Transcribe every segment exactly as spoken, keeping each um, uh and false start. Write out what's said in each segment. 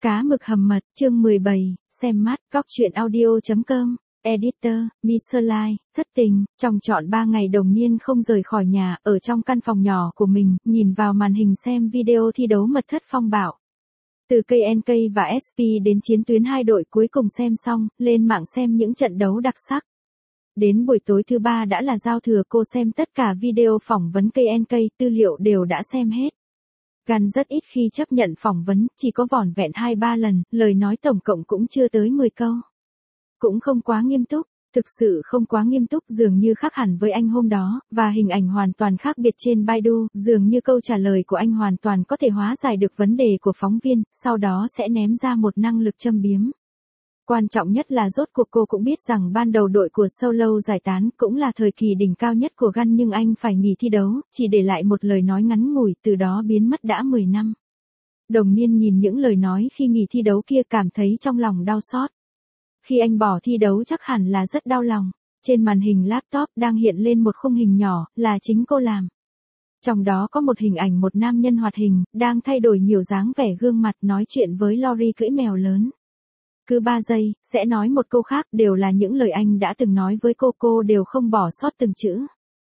Cá mực hầm mật, chương mười bảy, xem mắt, góc truyện audio.com, editor, Miserline, thất tình, trong trọn ba ngày Đồng Niên không rời khỏi nhà, ở trong căn phòng nhỏ của mình, nhìn vào màn hình xem video thi đấu mật thất phong bạo. Từ ca en ca và ét pê đến chiến tuyến hai đội cuối cùng xem xong, lên mạng xem những trận đấu đặc sắc. Đến buổi tối thứ ba đã là giao thừa, cô xem tất cả video phỏng vấn ca en ca, tư liệu đều đã xem hết. Gunn rất ít khi chấp nhận phỏng vấn, chỉ có vỏn vẹn hai ba lần, lời nói tổng cộng cũng chưa tới mười câu. Cũng không quá nghiêm túc, thực sự không quá nghiêm túc, dường như khác hẳn với anh hôm đó, và hình ảnh hoàn toàn khác biệt trên Baidu, dường như câu trả lời của anh hoàn toàn có thể hóa giải được vấn đề của phóng viên, sau đó sẽ ném ra một năng lực châm biếm. Quan trọng nhất là rốt cuộc cô cũng biết rằng ban đầu đội của Solo giải tán cũng là thời kỳ đỉnh cao nhất của Gunn, nhưng anh phải nghỉ thi đấu, chỉ để lại một lời nói ngắn ngủi, từ đó biến mất đã mười năm. Đồng Niên nhìn những lời nói khi nghỉ thi đấu kia cảm thấy trong lòng đau xót. Khi anh bỏ thi đấu chắc hẳn là rất đau lòng. Trên màn hình laptop đang hiện lên một khung hình nhỏ, là chính cô làm. Trong đó có một hình ảnh một nam nhân hoạt hình, đang thay đổi nhiều dáng vẻ gương mặt nói chuyện với Lori cưỡi mèo lớn. Cứ ba giây, sẽ nói một câu khác, đều là những lời anh đã từng nói với cô, cô đều không bỏ sót từng chữ.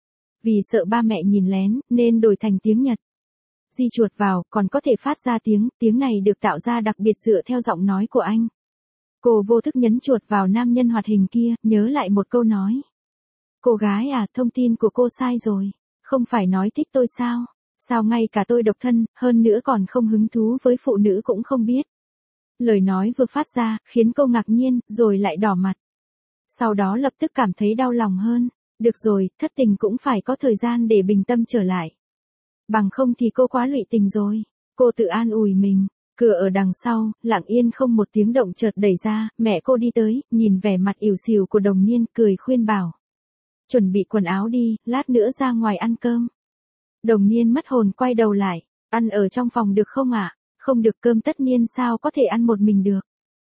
Vì sợ ba mẹ nhìn lén, nên đổi thành tiếng Nhật. Di chuột vào, còn có thể phát ra tiếng, tiếng này được tạo ra đặc biệt dựa theo giọng nói của anh. Cô vô thức nhấn chuột vào nam nhân hoạt hình kia, nhớ lại một câu nói. Cô gái à, thông tin của cô sai rồi. Không phải nói thích tôi sao? Sao ngay cả tôi độc thân, hơn nữa còn không hứng thú với phụ nữ cũng không biết. Lời nói vừa phát ra, khiến cô ngạc nhiên, rồi lại đỏ mặt. Sau đó lập tức cảm thấy đau lòng hơn. Được rồi, thất tình cũng phải có thời gian để bình tâm trở lại. Bằng không thì cô quá lụy tình rồi. Cô tự an ủi mình. Cửa ở đằng sau, lặng yên không một tiếng động chợt đẩy ra, mẹ cô đi tới, nhìn vẻ mặt ỉu xìu của Đồng Niên, cười khuyên bảo. Chuẩn bị quần áo đi, lát nữa ra ngoài ăn cơm. Đồng Niên mất hồn quay đầu lại. Ăn ở trong phòng được không ạ? À? Không được, cơm tất niên sao có thể ăn một mình được.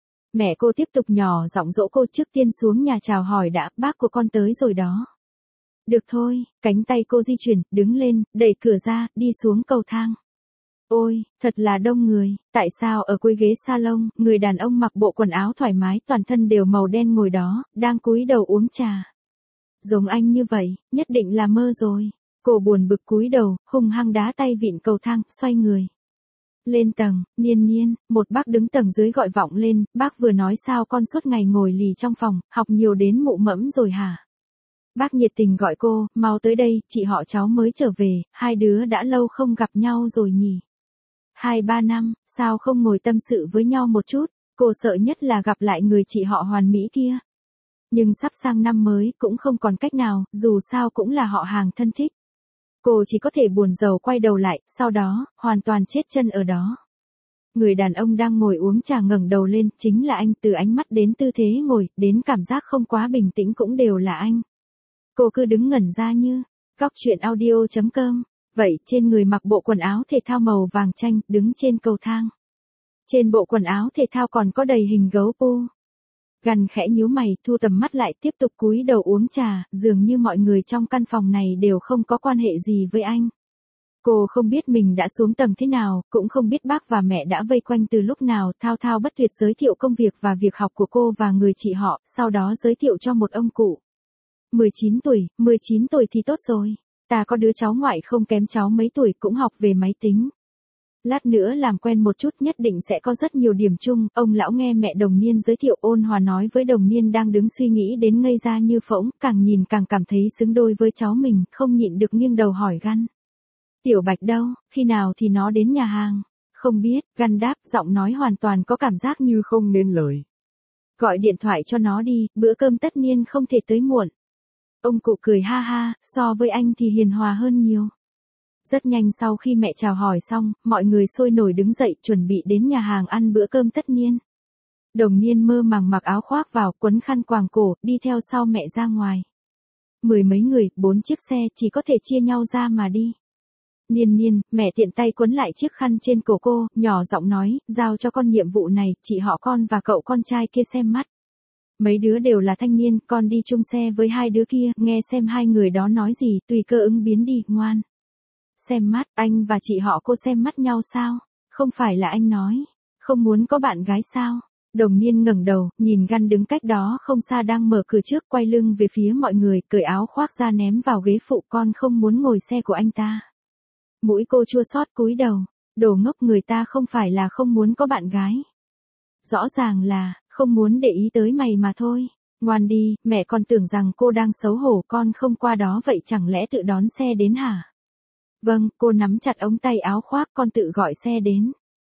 Mẹ cô tiếp tục nhỏ giọng dỗ cô, trước tiên xuống nhà chào hỏi đã, bác của con tới rồi đó. Được thôi, cánh tay cô di chuyển, đứng lên, đẩy cửa ra, đi xuống cầu thang. Ôi, thật là đông người, tại sao ở cuối ghế salon, người đàn ông mặc bộ quần áo thoải mái, toàn thân đều màu đen ngồi đó, đang cúi đầu uống trà. Giống anh như vậy, nhất định là mơ rồi. Cô buồn bực cúi đầu, hung hăng đá tay vịn cầu thang, xoay người. Lên tầng, Niên Niên, một bác đứng tầng dưới gọi vọng lên, bác vừa nói sao con suốt ngày ngồi lì trong phòng, học nhiều đến mụ mẫm rồi hả? Bác nhiệt tình gọi cô, mau tới đây, chị họ cháu mới trở về, hai đứa đã lâu không gặp nhau rồi nhỉ? Hai ba năm, sao không ngồi tâm sự với nhau một chút, cô sợ nhất là gặp lại người chị họ hoàn mỹ kia. Nhưng sắp sang năm mới, cũng không còn cách nào, dù sao cũng là họ hàng thân thích. Cô chỉ có thể buồn rầu quay đầu lại, sau đó, hoàn toàn chết chân ở đó. Người đàn ông đang ngồi uống trà ngẩng đầu lên, chính là anh, từ ánh mắt đến tư thế ngồi, đến cảm giác không quá bình tĩnh cũng đều là anh. Cô cứ đứng ngẩn ra như, góc truyện audio.com, vậy trên người mặc bộ quần áo thể thao màu vàng chanh, đứng trên cầu thang. Trên bộ quần áo thể thao còn có đầy hình gấu pu. Gunn khẽ nhíu mày, thu tầm mắt lại, tiếp tục cúi đầu uống trà, dường như mọi người trong căn phòng này đều không có quan hệ gì với anh. Cô không biết mình đã xuống tầng thế nào, cũng không biết bác và mẹ đã vây quanh từ lúc nào, thao thao bất tuyệt giới thiệu công việc và việc học của cô và người chị họ, sau đó giới thiệu cho một ông cụ. mười chín tuổi, mười chín tuổi thì tốt rồi. Ta có đứa cháu ngoại không kém cháu mấy tuổi, cũng học về máy tính. Lát nữa làm quen một chút, nhất định sẽ có rất nhiều điểm chung. Ông lão nghe mẹ Đồng Niên giới thiệu, ôn hòa nói với Đồng Niên đang đứng suy nghĩ đến ngây ra như phỗng, càng nhìn càng cảm thấy xứng đôi với cháu mình, không nhịn được nghiêng đầu hỏi Gunn. Tiểu Bạch đâu, khi nào thì nó đến nhà hàng? Không biết, Gunn đáp, giọng nói hoàn toàn có cảm giác như không nên lời. Gọi điện thoại cho nó đi, bữa cơm tất niên không thể tới muộn. Ông cụ cười ha ha, so với anh thì hiền hòa hơn nhiều. Rất nhanh sau khi mẹ chào hỏi xong, mọi người sôi nổi đứng dậy chuẩn bị đến nhà hàng ăn bữa cơm tất niên. Đồng Niên mơ màng mặc áo khoác vào, quấn khăn quàng cổ, đi theo sau mẹ ra ngoài. Mười mấy người, bốn chiếc xe, chỉ có thể chia nhau ra mà đi. Niên Niên, mẹ tiện tay quấn lại chiếc khăn trên cổ cô, nhỏ giọng nói, giao cho con nhiệm vụ này, chị họ con và cậu con trai kia xem mắt. Mấy đứa đều là thanh niên, con đi chung xe với hai đứa kia, nghe xem hai người đó nói gì, tùy cơ ứng biến đi, ngoan. Xem mắt, anh và chị họ cô xem mắt nhau sao? Không phải là anh nói. Không muốn có bạn gái sao? Đồng Niên ngẩng đầu, nhìn Gan đứng cách đó không xa đang mở cửa trước, quay lưng về phía mọi người, cởi áo khoác ra ném vào ghế phụ. Con không muốn ngồi xe của anh ta. Mũi cô chua xót cúi đầu. Đồ ngốc, người ta không phải là không muốn có bạn gái. Rõ ràng là, không muốn để ý tới mày mà thôi. Ngoan đi, mẹ con tưởng rằng cô đang xấu hổ, con không qua đó vậy chẳng lẽ tự đón xe đến hả? Vâng, cô nắm chặt ống tay áo khoác, con tự gọi xe đến.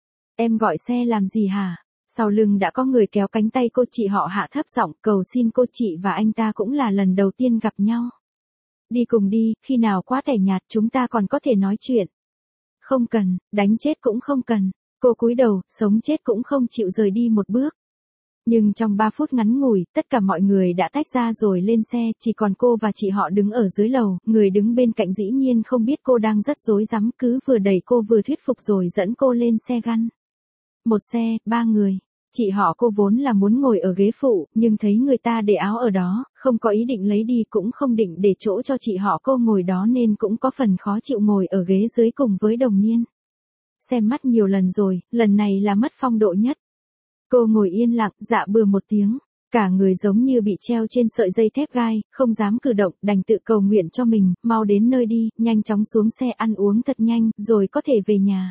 Em gọi xe làm gì hả? Sau lưng đã có người kéo cánh tay cô. Chị họ hạ thấp giọng cầu xin cô. Chị và anh ta cũng là lần đầu tiên gặp nhau. Đi cùng đi, khi nào quá tẻ nhạt chúng ta còn có thể nói chuyện. Không cần, đánh chết cũng không cần. Cô cúi đầu, sống chết cũng không chịu rời đi một bước. Nhưng trong ba phút ngắn ngủi, tất cả mọi người đã tách ra rồi lên xe, chỉ còn cô và chị họ đứng ở dưới lầu. Người đứng bên cạnh dĩ nhiên không biết cô đang rất rối rắm, cứ vừa đẩy cô vừa thuyết phục rồi dẫn cô lên xe Gan. Một xe, ba người. Chị họ cô vốn là muốn ngồi ở ghế phụ, nhưng thấy người ta để áo ở đó, không có ý định lấy đi, cũng không định để chỗ cho chị họ cô ngồi đó nên cũng có phần khó chịu ngồi ở ghế dưới cùng với Đồng Niên. Xem mắt nhiều lần rồi, lần này là mất phong độ nhất. Cô ngồi yên lặng, dạ bừa một tiếng. Cả người giống như bị treo trên sợi dây thép gai, không dám cử động, đành tự cầu nguyện cho mình, mau đến nơi đi, nhanh chóng xuống xe ăn uống thật nhanh, rồi có thể về nhà.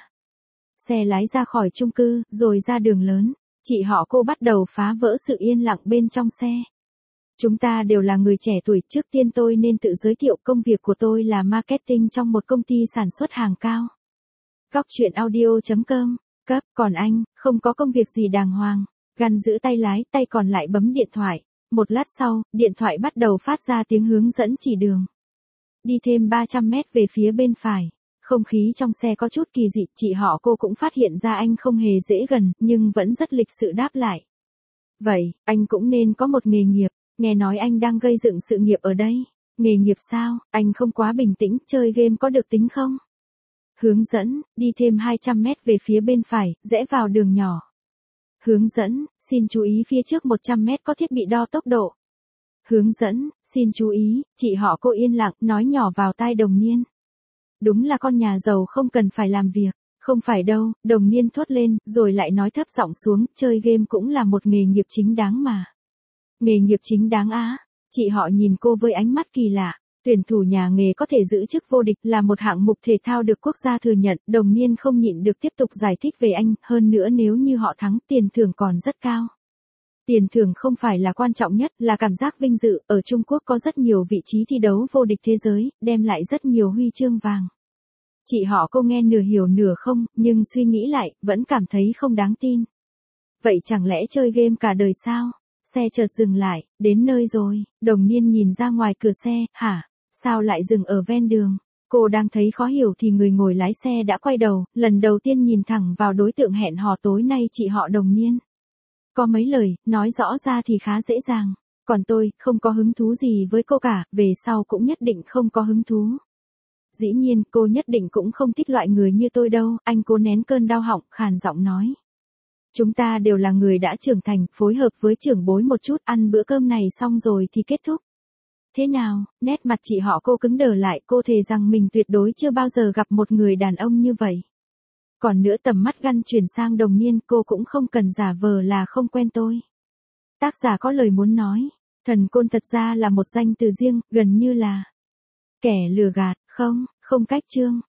Xe lái ra khỏi chung cư, rồi ra đường lớn. Chị họ cô bắt đầu phá vỡ sự yên lặng bên trong xe. Chúng ta đều là người trẻ tuổi, trước tiên tôi nên tự giới thiệu, công việc của tôi là marketing trong một công ty sản xuất hàng cao. Góc truyện audio chấm com. Cấp, còn anh, không có công việc gì đàng hoàng. Gan giữ tay lái, tay còn lại bấm điện thoại. Một lát sau, điện thoại bắt đầu phát ra tiếng hướng dẫn chỉ đường. Đi thêm ba trăm mét về phía bên phải. Không khí trong xe có chút kỳ dị, chị họ cô cũng phát hiện ra anh không hề dễ gần, nhưng vẫn rất lịch sự đáp lại. Vậy, anh cũng nên có một nghề nghiệp, nghe nói anh đang gây dựng sự nghiệp ở đây. Nghề nghiệp sao, anh không quá bình tĩnh, chơi game có được tính không? Hướng dẫn, đi thêm hai trăm mét về phía bên phải, rẽ vào đường nhỏ. Hướng dẫn, xin chú ý phía trước một trăm mét có thiết bị đo tốc độ. Hướng dẫn, xin chú ý, chị họ cô yên lặng, nói nhỏ vào tai Đồng Niên. Đúng là con nhà giàu không cần phải làm việc. Không phải đâu, Đồng Niên thốt lên, rồi lại nói thấp giọng xuống, chơi game cũng là một nghề nghiệp chính đáng mà. Nghề nghiệp chính đáng á? Chị họ nhìn cô với ánh mắt kỳ lạ. Tuyển thủ nhà nghề có thể giữ chức vô địch là một hạng mục thể thao được quốc gia thừa nhận. Đồng Niên không nhịn được tiếp tục giải thích về anh, hơn nữa nếu như họ thắng, tiền thưởng còn rất cao. Tiền thưởng không phải là quan trọng nhất, là cảm giác vinh dự. Ở Trung Quốc có rất nhiều vị trí thi đấu vô địch thế giới, đem lại rất nhiều huy chương vàng. Chị họ cô nghe nửa hiểu nửa không, nhưng suy nghĩ lại, vẫn cảm thấy không đáng tin. Vậy chẳng lẽ chơi game cả đời sao? Xe chợt dừng lại, đến nơi rồi. Đồng Niên nhìn ra ngoài cửa xe, hả? Sao lại dừng ở ven đường? Cô đang thấy khó hiểu thì người ngồi lái xe đã quay đầu, lần đầu tiên nhìn thẳng vào đối tượng hẹn hò tối nay, chị họ Đồng Niên. Có mấy lời, nói rõ ra thì khá dễ dàng. Còn tôi, không có hứng thú gì với cô cả, về sau cũng nhất định không có hứng thú. Dĩ nhiên, cô nhất định cũng không thích loại người như tôi đâu, anh cố nén cơn đau họng, khàn giọng nói. Chúng ta đều là người đã trưởng thành, phối hợp với trưởng bối một chút, ăn bữa cơm này xong rồi thì kết thúc. Thế nào, nét mặt chị họ cô cứng đờ lại, cô thề rằng mình tuyệt đối chưa bao giờ gặp một người đàn ông như vậy. Còn nữa, tầm mắt Gan chuyển sang Đồng Niên, cô cũng không cần giả vờ là không quen tôi. Tác giả có lời muốn nói, thần côn thật ra là một danh từ riêng, gần như là kẻ lừa gạt, không, không cách chương.